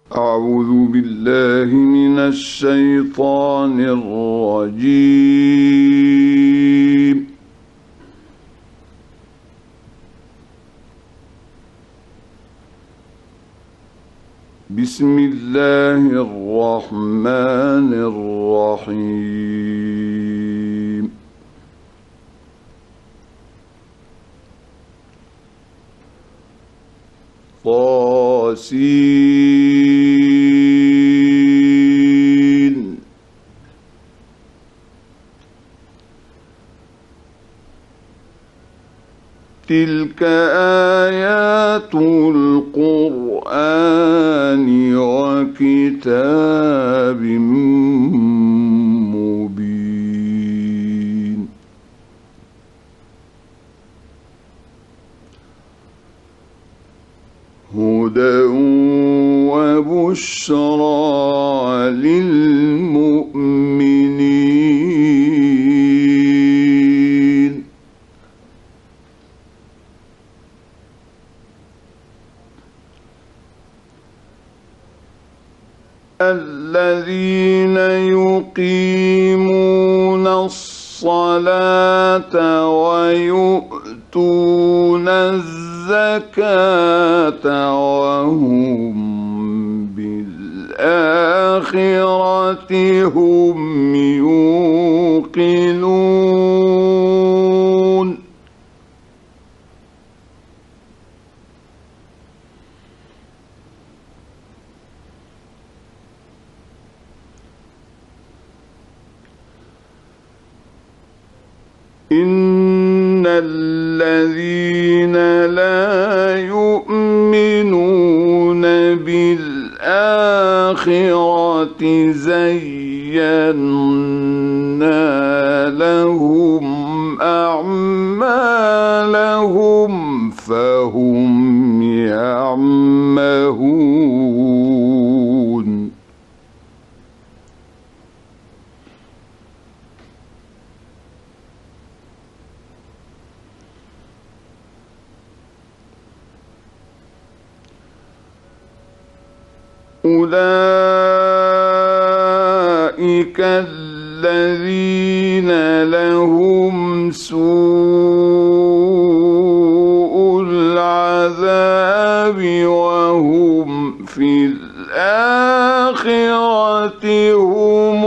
أعوذ بالله من الشيطان الرجيم. بسم الله الرحمن الرحيم. طاسين. تلك آيات القرآن وكتاب مبين. هدى وبشرى للمؤمنين. الذين يقيمون الصلاة ويؤتون الزكاة وهم بالآخرة هم يوقنون. إن الذين لا يؤمنون بالآخرة زينا لهم أعمالهم فهم يعمهون. أولئك الذين لهم سوء العذاب وهم في الآخرة هم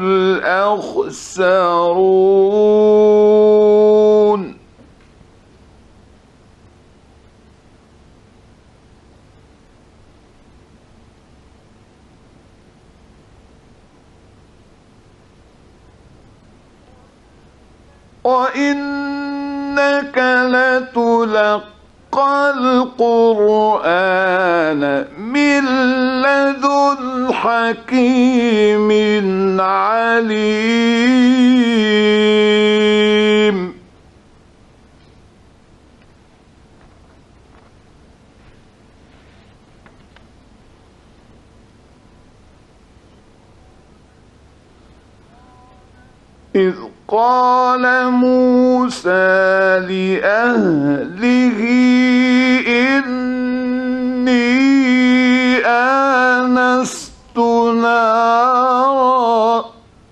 الأخسرون. وإنك لتلقى القرآن من لدن حكيم عليم. إذ قال موسى لأهله إني آنست نارا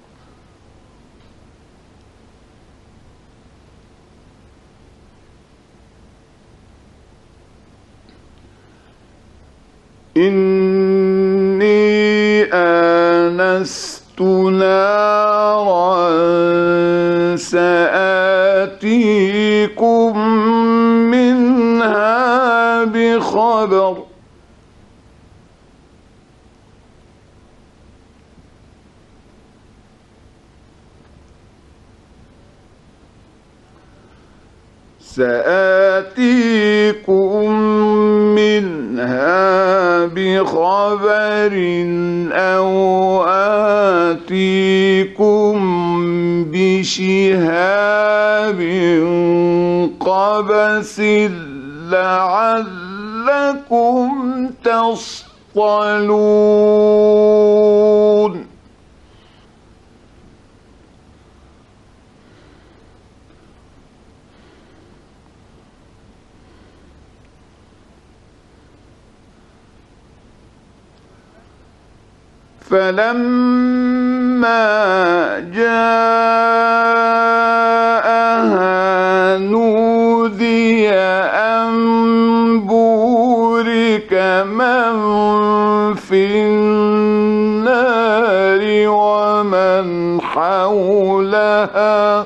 سآتيكم منها بخبر أو آتيكم بشهاب قبس لعلكم تصطلون. فلما جاءها نودي أن بورك من في النار ومن حولها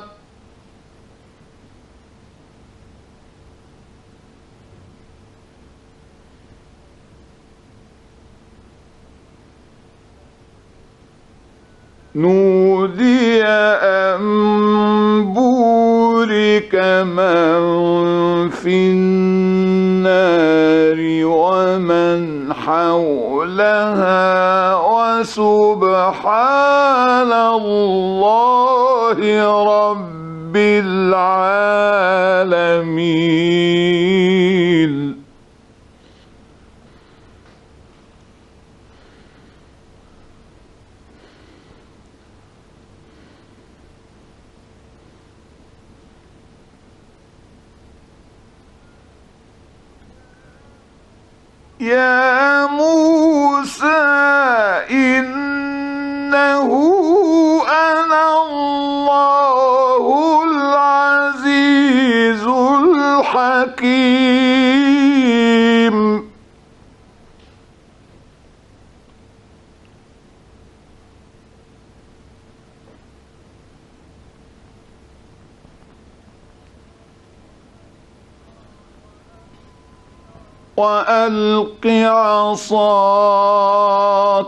نودي أن بورك من في النار ومن حولها وسبحان الله رب العالمين. يا موسى إنه أنا الله العزيز الحكيم. وألق عصاك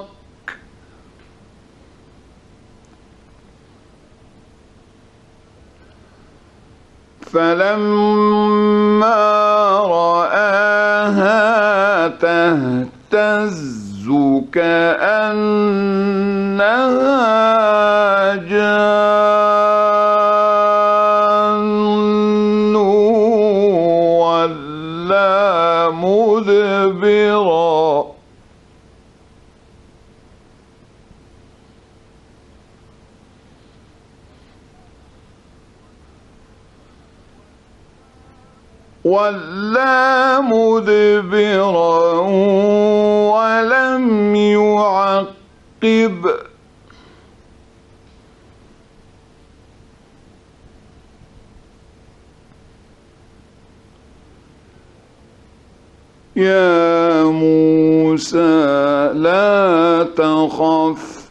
فلما رآها تهتز كأنها جان ولا مدبرا ولم يعقب. يا موسى لا تخف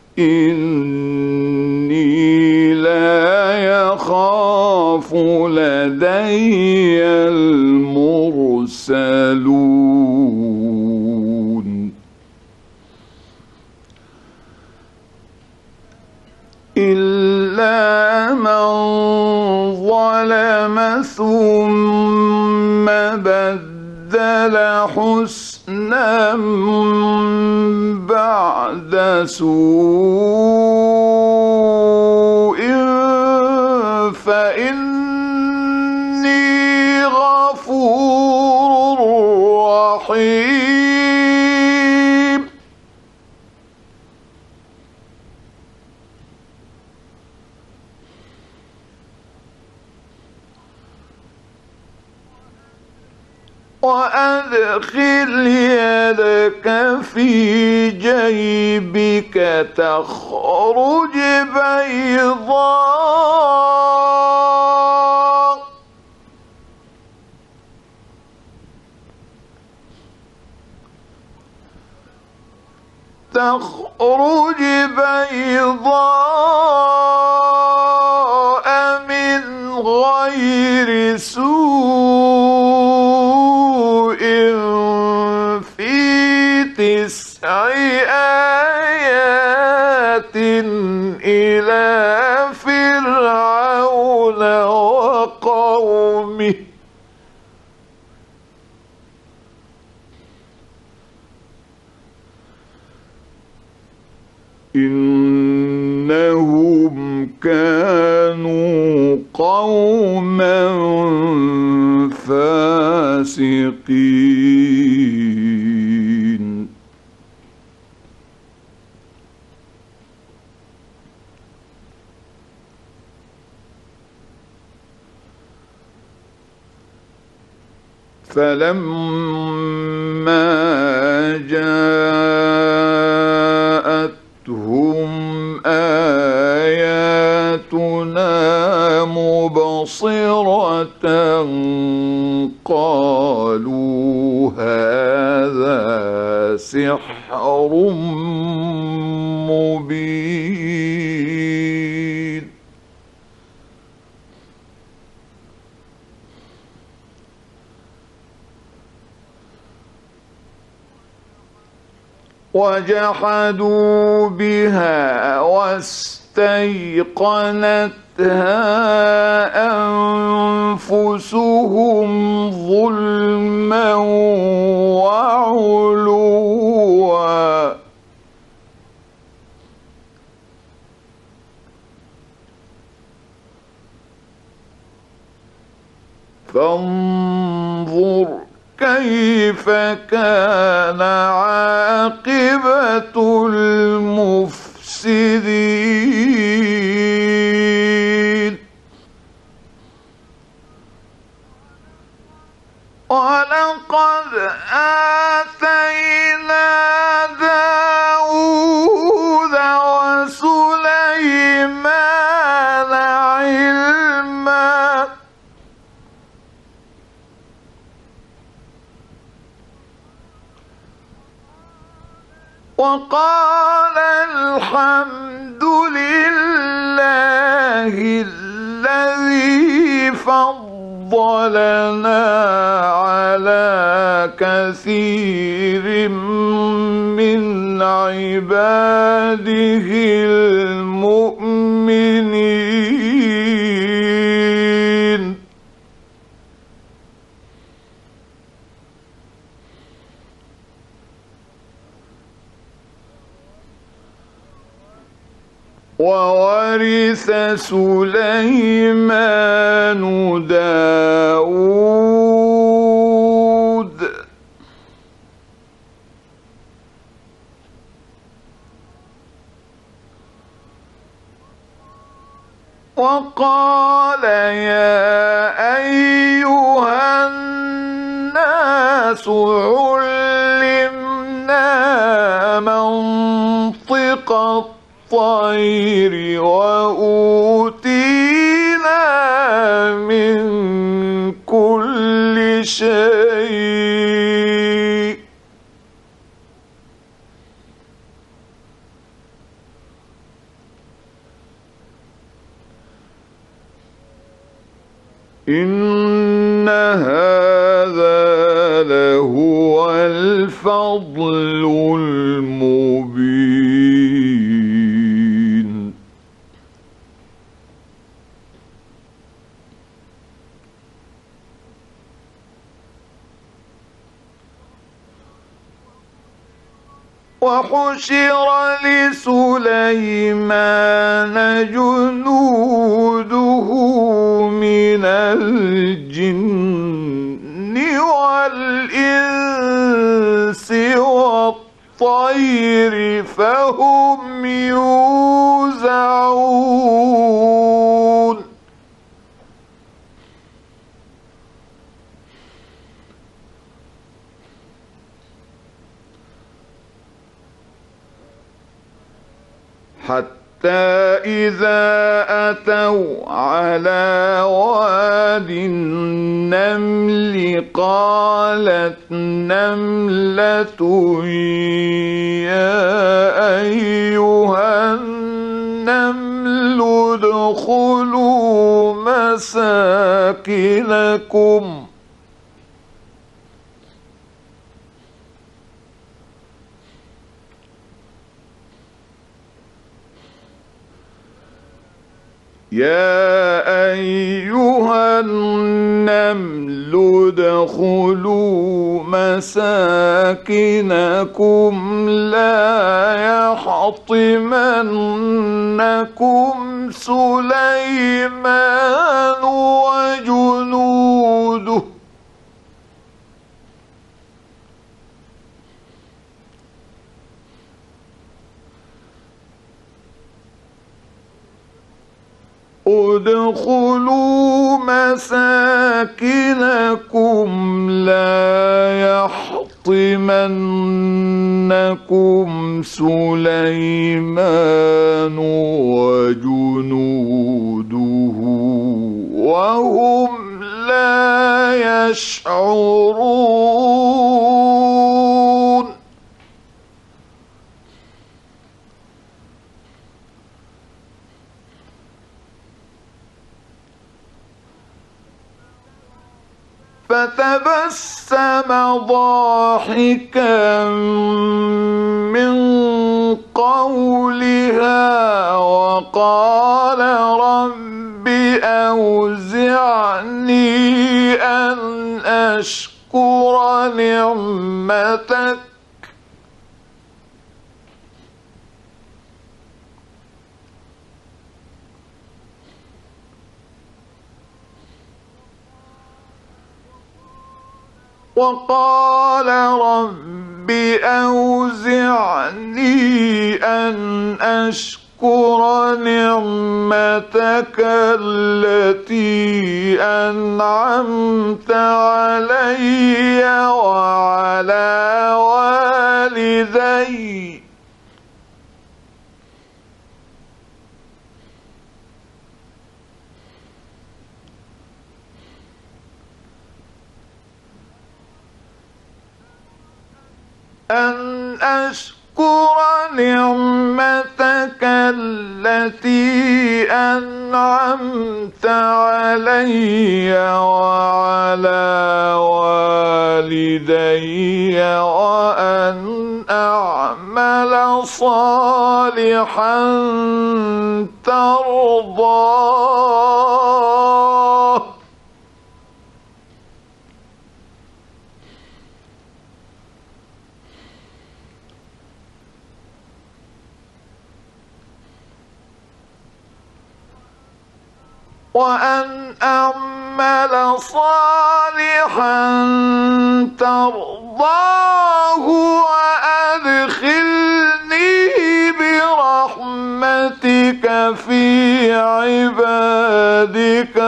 إني لا يخاف لدي المرسلون. إلا من ظلم ثم بدل حسنا بعد سوء فإني غفور رحيم. وأدخل يدك في جيبك تخرج بيضاء من غير سوء في 9 آيات إلى فرعون وقومه إنهم كانوا قوما فاسقين. فلما جاءتهم مُبْصِرَةً قَالُوا هَذَا سِحْرٌ مُبِينٌ وَجَحَدُوا بِهَا وَاسْتَيْقَنَتْهَا أَنفُسُهُمْ ظُلْمًا وَعُلُوًّا فانظُرْ كيف كان عاقبة المفسدين ولقد آتينا داود وسليمان علما وقال الحمد لله الذي فضلنا على كثير من عباده المؤمنين وورث سليمان داود وقال يا أيها الناس علمنا منطق الطير وأوتينا من كل شيء إن هذا لهو الفضل المبين وحشر لسليمان جنوده من الجن والإنس والطير فهم يوزعون حتى إذا أتوا على واد النمل قالت نملة يا أيها النمل ادخلوا مساكنكم يا أيها النمل ادخلوا مساكنكم لا يحطمنكم سليمان وجنوده ادخلوا مساكنكم لا يحطمنكم سليمان وجنوده وهم لا يشعرون فتبسم ضاحكا من قولها وقال رب أوزعني أن أشكر نعمتك وقال رب أوزعني أن أشكر نعمتك التي أنعمت علي وعلى والدي أن أشكر نعمتك التي أنعمت علي وعلى والدي وأن أعمل صالحا ترضاه وأن أعمل صالحا ترضاه وأدخلني برحمتك في عبادك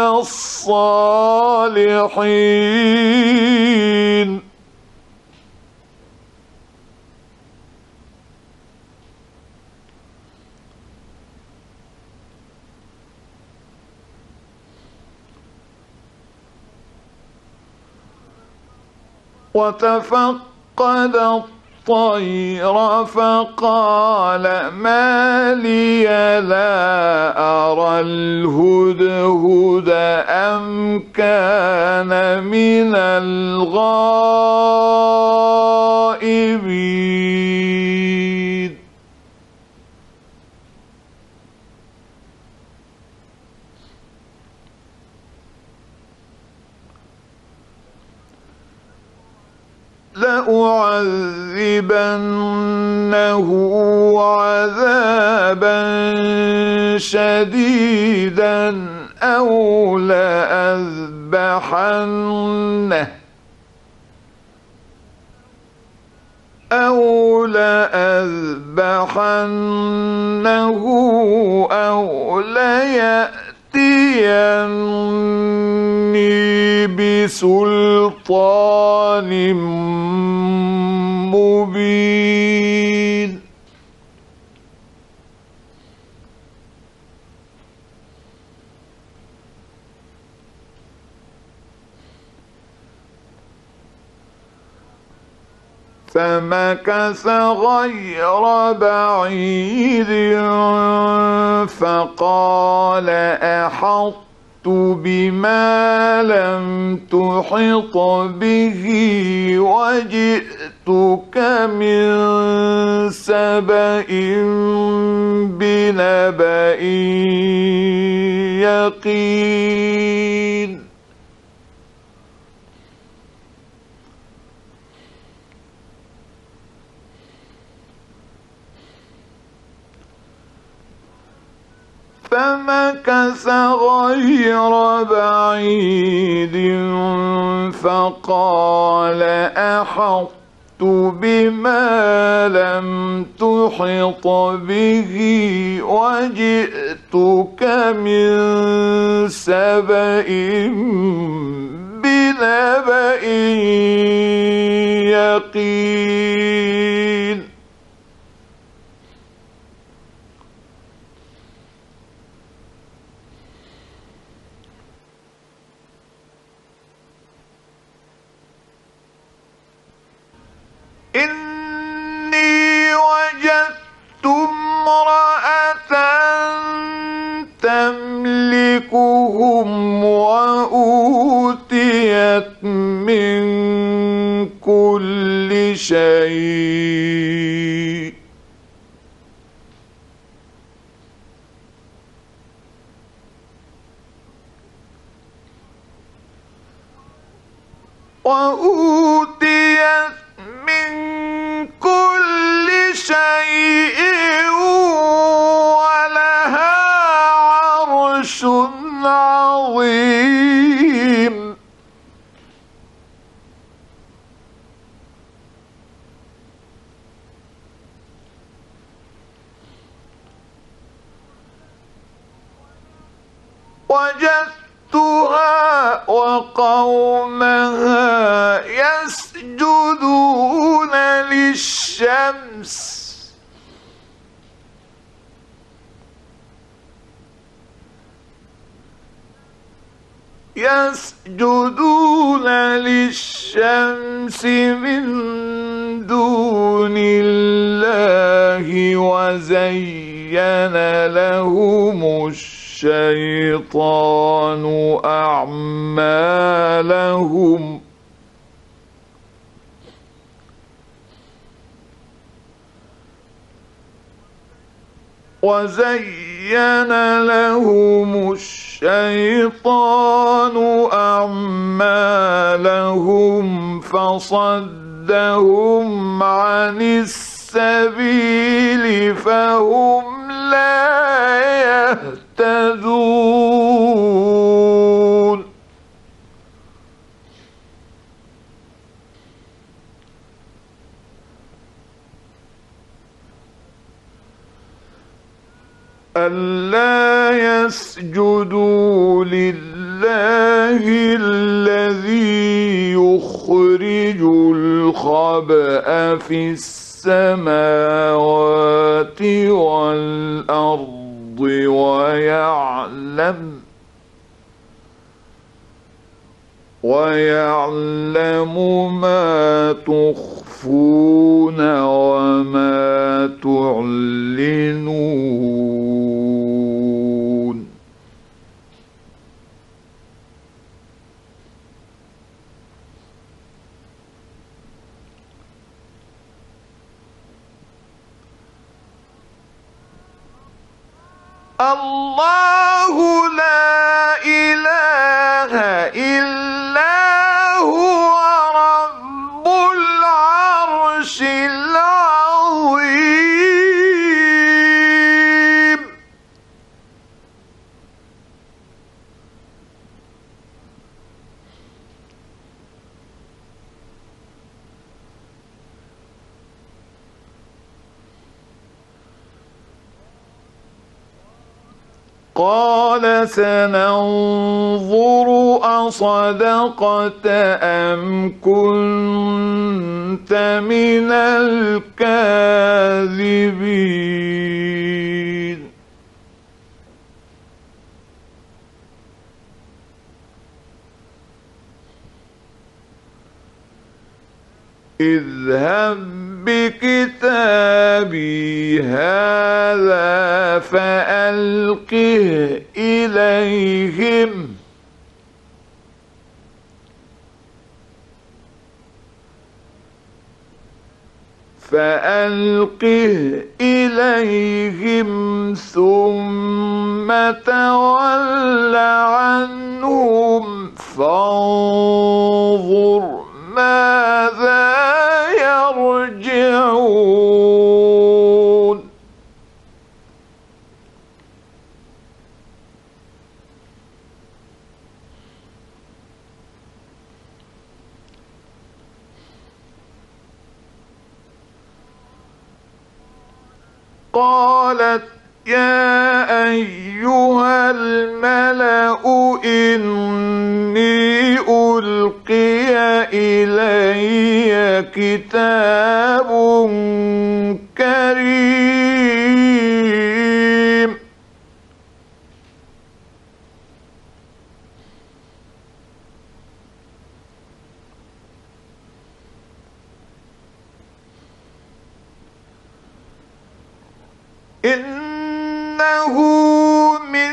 الصالحين وتفقد الطير فقال ما لي لا أرى الهدهد أم كان من الغائبين لأعذبنه عذابا شديدا أو لأذبحنه أو ليأتيني بسلطان مبين فمكث غير بعيد فقال أحطت بما لم تحط به وجئتك من سبأ بنبأ يقين فمكث غير بعيد فقال أحطت بما لم تحط به وجئتك من سبأ بنبأ يقين إني وجدت امرأة تملكهم وأوتيت من كل شيء ولها عرش عظيم وجدتها وقومها يسجدون للشمس من دون الله وزين لهم الشيطان أعمالهم فصدهم عن السبيل فهم لا يهتدون ألا يسجدوا لله الذي يخرج الخبأ في السماوات والأرض ويعلم ما تخفون وما تعلنون الله لا إله إلا هو رب العرش العظيم قال سننظر أصدقت أم كنت من الكاذبين اذهب بكتابي هذا فألقه إليهم ثم تول عنهم فانظر ماذا يرجعون قالت يا أيها الملأ إني ألقي إلي كتاب كريم إنه من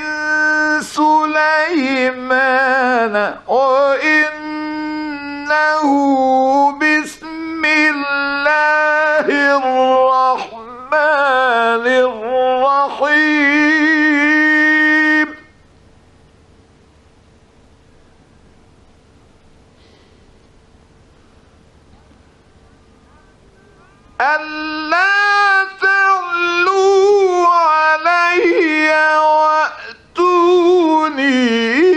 سليمان وإنه بسم الله الرحمن الرحيم ألا تعلوا علي وأتوني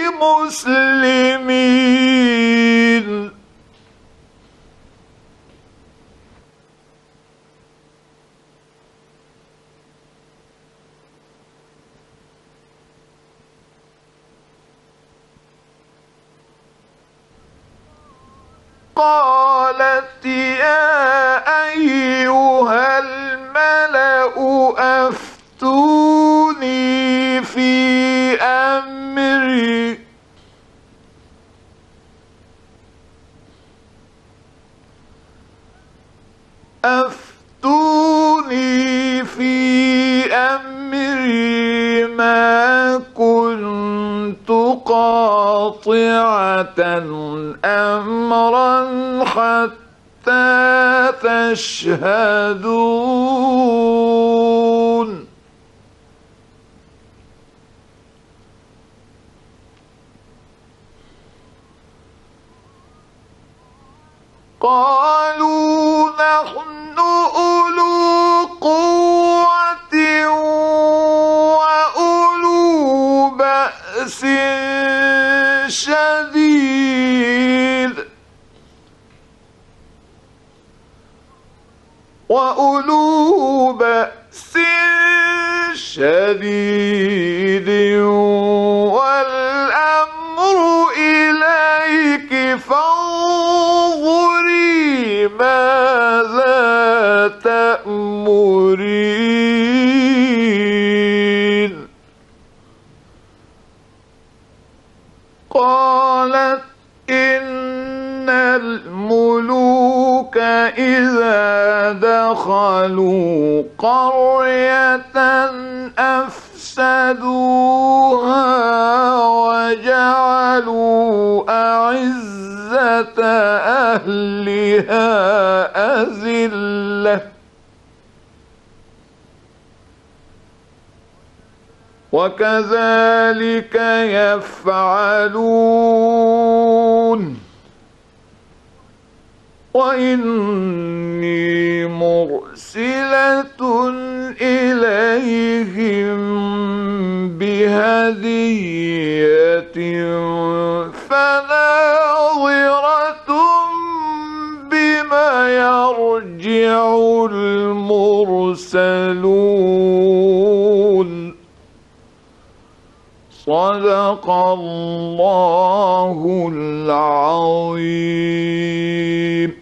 مسلمين قالت يا أيها الملأ أفتوني في أمري ما كنت قاطعة أمرا حتى تشهدون قالوا نحن أولو قوة وأولو بأس شديد والأمر إليك فانظري ماذا تأمرين قالت إن الملوك إذا دخلوا قرية أفسدوها وجعلوا أعزة أهلها أذلة وكذلك يفعلون وإني مرسلة إليهم بهدية فناظرة بما يرجع المرسلون صدق الله العظيم.